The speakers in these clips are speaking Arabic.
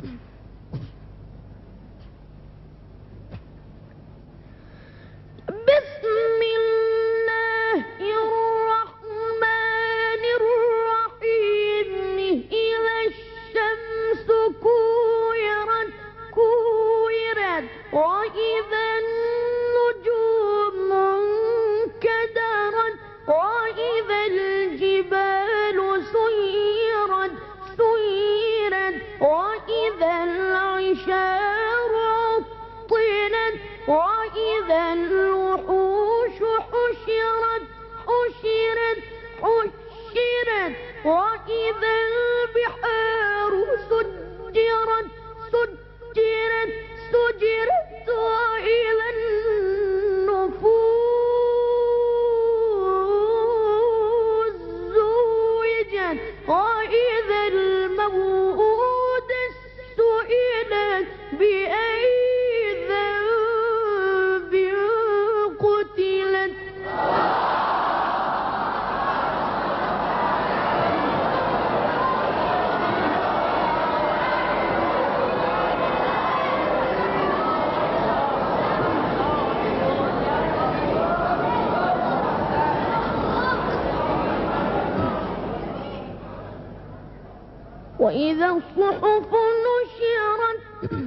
وإذا الصحف نشرت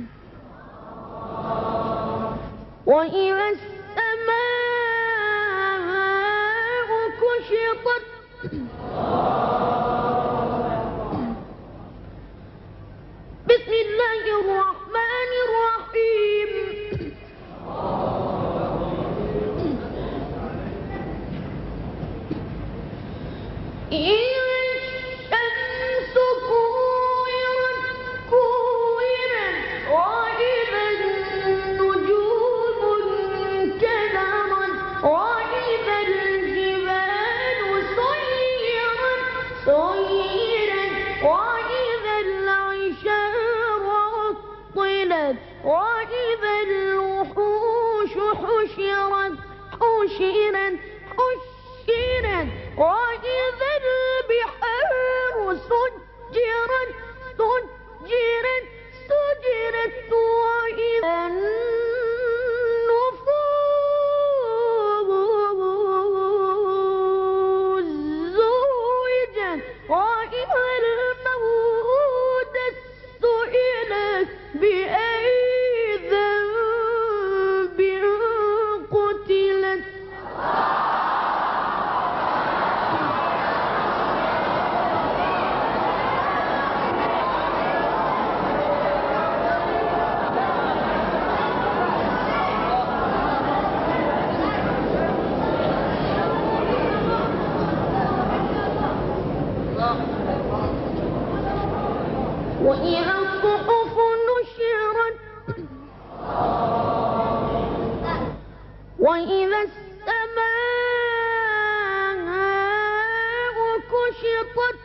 وإذا السماء كشطت بسم الله الرحمن الرحيم وإذا الوحوش حشرت وإذا البحار سجرت وإذا النفوس زوجت وإذا الموءودة سئلت بأي ذنب قتلت وإذا الصحف نشرت وإذا السماء كشطت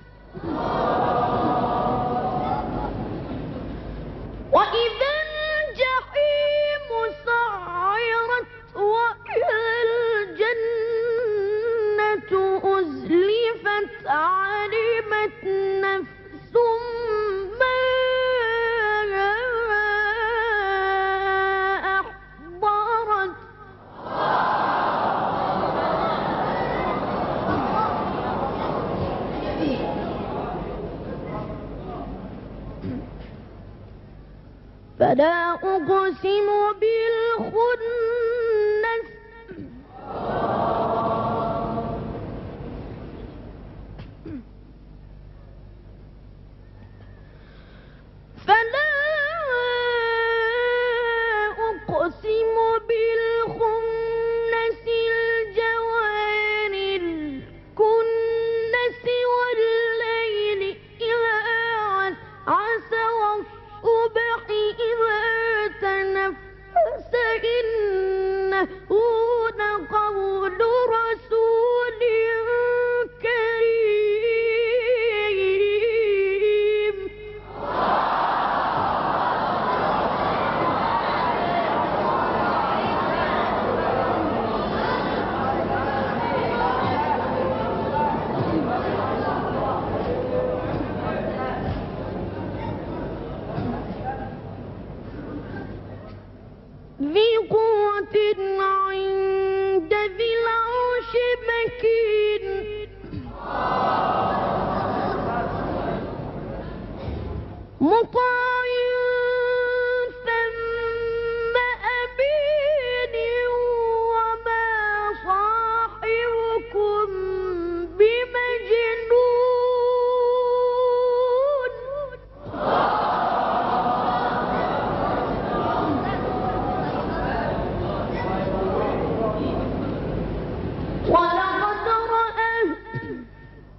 وإذا الجحيم سعرت وإذا الجنة أزلفت علمت نفس ما أحضرت فلا أقسم بالخنس فلا أقسم بالخنس الجوار الكنس والليل إذا عسعس والصبح إذا تنفس ذي قوة عند ذي العرش مكين